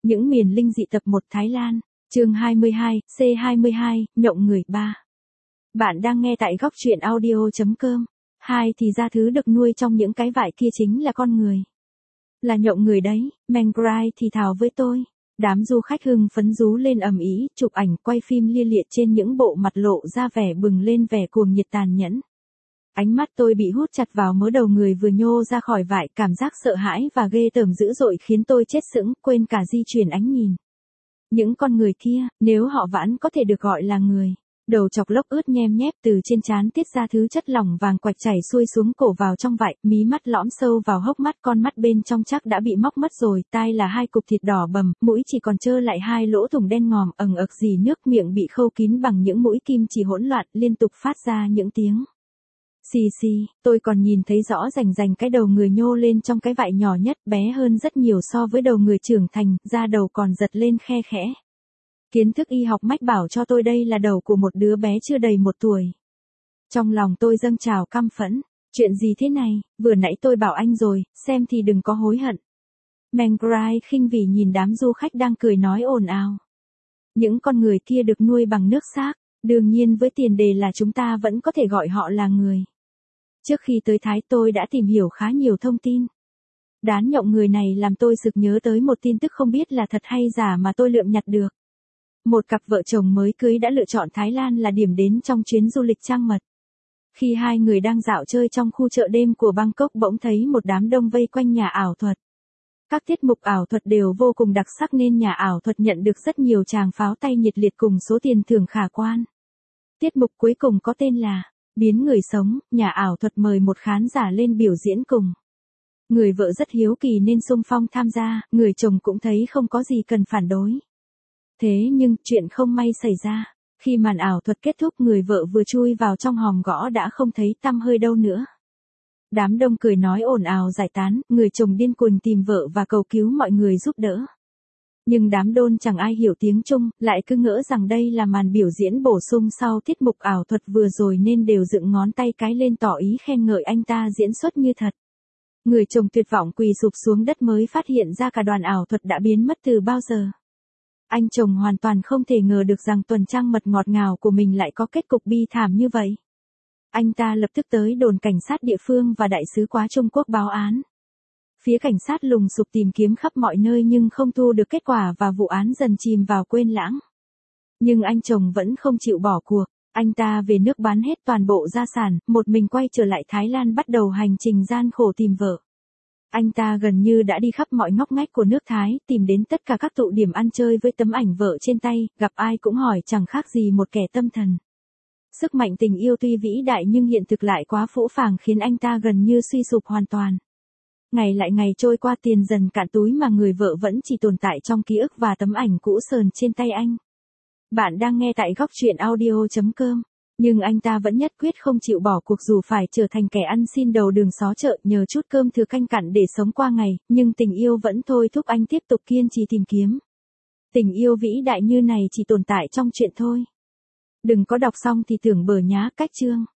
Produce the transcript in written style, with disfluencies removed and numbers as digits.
Những miền linh dị tập 1 Thái Lan, chương 22, C22, nhộng người 3. Bạn đang nghe tại góc truyện audio.com. Thì ra thứ được nuôi trong những cái vải kia chính là con người. Là nhộng người đấy, Mengrai thì thào với tôi. Đám du khách hưng phấn rú lên ầm ĩ, chụp ảnh quay phim lia lịa trên những bộ mặt lộ ra vẻ bừng lên vẻ cuồng nhiệt tàn nhẫn. Ánh mắt tôi bị hút chặt vào mớ đầu người vừa nhô ra khỏi vải, cảm giác sợ hãi và ghê tởm dữ dội khiến tôi chết sững, quên cả di chuyển ánh nhìn. Những con người kia, nếu họ vẫn có thể được gọi là người. Đầu chọc lốc ướt nhem nhép, từ trên trán tiết ra thứ chất lỏng vàng quạch chảy xuôi xuống cổ vào trong vải, mí mắt lõm sâu vào hốc mắt, con mắt bên trong chắc đã bị móc mất rồi, tai là 2 cục thịt đỏ bầm, mũi chỉ còn trơ lại 2 lỗ thủng đen ngòm ầng ực rỉ nước, miệng bị khâu kín bằng những mũi kim chỉ hỗn loạn, liên tục phát ra những tiếng xì xì. Tôi còn nhìn thấy rõ rành rành cái đầu người nhô lên trong cái vải nhỏ nhất, bé hơn rất nhiều so với đầu người trưởng thành, da đầu còn giật lên khe khẽ. Kiến thức y học mách bảo cho tôi đây là đầu của một đứa bé chưa đầy 1 tuổi. Trong lòng tôi dâng trào căm phẫn. Chuyện gì thế này, vừa nãy tôi bảo anh rồi, xem thì đừng có hối hận. Mengrai khinh bỉ nhìn đám du khách đang cười nói ồn ào. Những con người kia được nuôi bằng nước xác, đương nhiên với tiền đề là chúng ta vẫn có thể gọi họ là người. Trước khi tới Thái tôi đã tìm hiểu khá nhiều thông tin. Đám nhộng người này làm tôi sực nhớ tới một tin tức không biết là thật hay giả mà tôi lượm nhặt được. Một cặp vợ chồng mới cưới đã lựa chọn Thái Lan là điểm đến trong chuyến du lịch trăng mật. Khi hai người đang dạo chơi trong khu chợ đêm của Bangkok bỗng thấy một đám đông vây quanh nhà ảo thuật. Các tiết mục ảo thuật đều vô cùng đặc sắc nên nhà ảo thuật nhận được rất nhiều tràng pháo tay nhiệt liệt cùng số tiền thưởng khả quan. Tiết mục cuối cùng có tên là Biến người sống, nhà ảo thuật mời một khán giả lên biểu diễn cùng. Người vợ rất hiếu kỳ nên xung phong tham gia, người chồng cũng thấy không có gì cần phản đối. Thế nhưng, chuyện không may xảy ra. Khi màn ảo thuật kết thúc, người vợ vừa chui vào trong hòm gõ đã không thấy tăm hơi đâu nữa. Đám đông cười nói ồn ào giải tán, người chồng điên cuồng tìm vợ và cầu cứu mọi người giúp đỡ. Nhưng đám đôn chẳng ai hiểu tiếng Trung, lại cứ ngỡ rằng đây là màn biểu diễn bổ sung sau tiết mục ảo thuật vừa rồi nên đều dựng ngón tay cái lên tỏ ý khen ngợi anh ta diễn xuất như thật. Người chồng tuyệt vọng quỳ sụp xuống đất mới phát hiện ra cả đoàn ảo thuật đã biến mất từ bao giờ. Anh chồng hoàn toàn không thể ngờ được rằng tuần trăng mật ngọt ngào của mình lại có kết cục bi thảm như vậy. Anh ta lập tức tới đồn cảnh sát địa phương và đại sứ quán Trung Quốc báo án. Phía cảnh sát lùng sục tìm kiếm khắp mọi nơi nhưng không thu được kết quả và vụ án dần chìm vào quên lãng. Nhưng anh chồng vẫn không chịu bỏ cuộc. Anh ta về nước bán hết toàn bộ gia sản, một mình quay trở lại Thái Lan bắt đầu hành trình gian khổ tìm vợ. Anh ta gần như đã đi khắp mọi ngóc ngách của nước Thái, tìm đến tất cả các tụ điểm ăn chơi với tấm ảnh vợ trên tay, gặp ai cũng hỏi chẳng khác gì một kẻ tâm thần. Sức mạnh tình yêu tuy vĩ đại nhưng hiện thực lại quá phũ phàng khiến anh ta gần như suy sụp hoàn toàn. Ngày lại ngày trôi qua, tiền dần cạn túi mà người vợ vẫn chỉ tồn tại trong ký ức và tấm ảnh cũ sờn trên tay anh. Bạn đang nghe tại góc truyện audio.com. Nhưng anh ta vẫn nhất quyết không chịu bỏ cuộc dù phải trở thành kẻ ăn xin đầu đường xó chợ nhờ chút cơm thừa canh cặn để sống qua ngày, nhưng tình yêu vẫn thôi thúc anh tiếp tục kiên trì tìm kiếm. Tình yêu vĩ đại như này chỉ tồn tại trong truyện thôi. Đừng có đọc xong thì tưởng bờ nhá cách chương.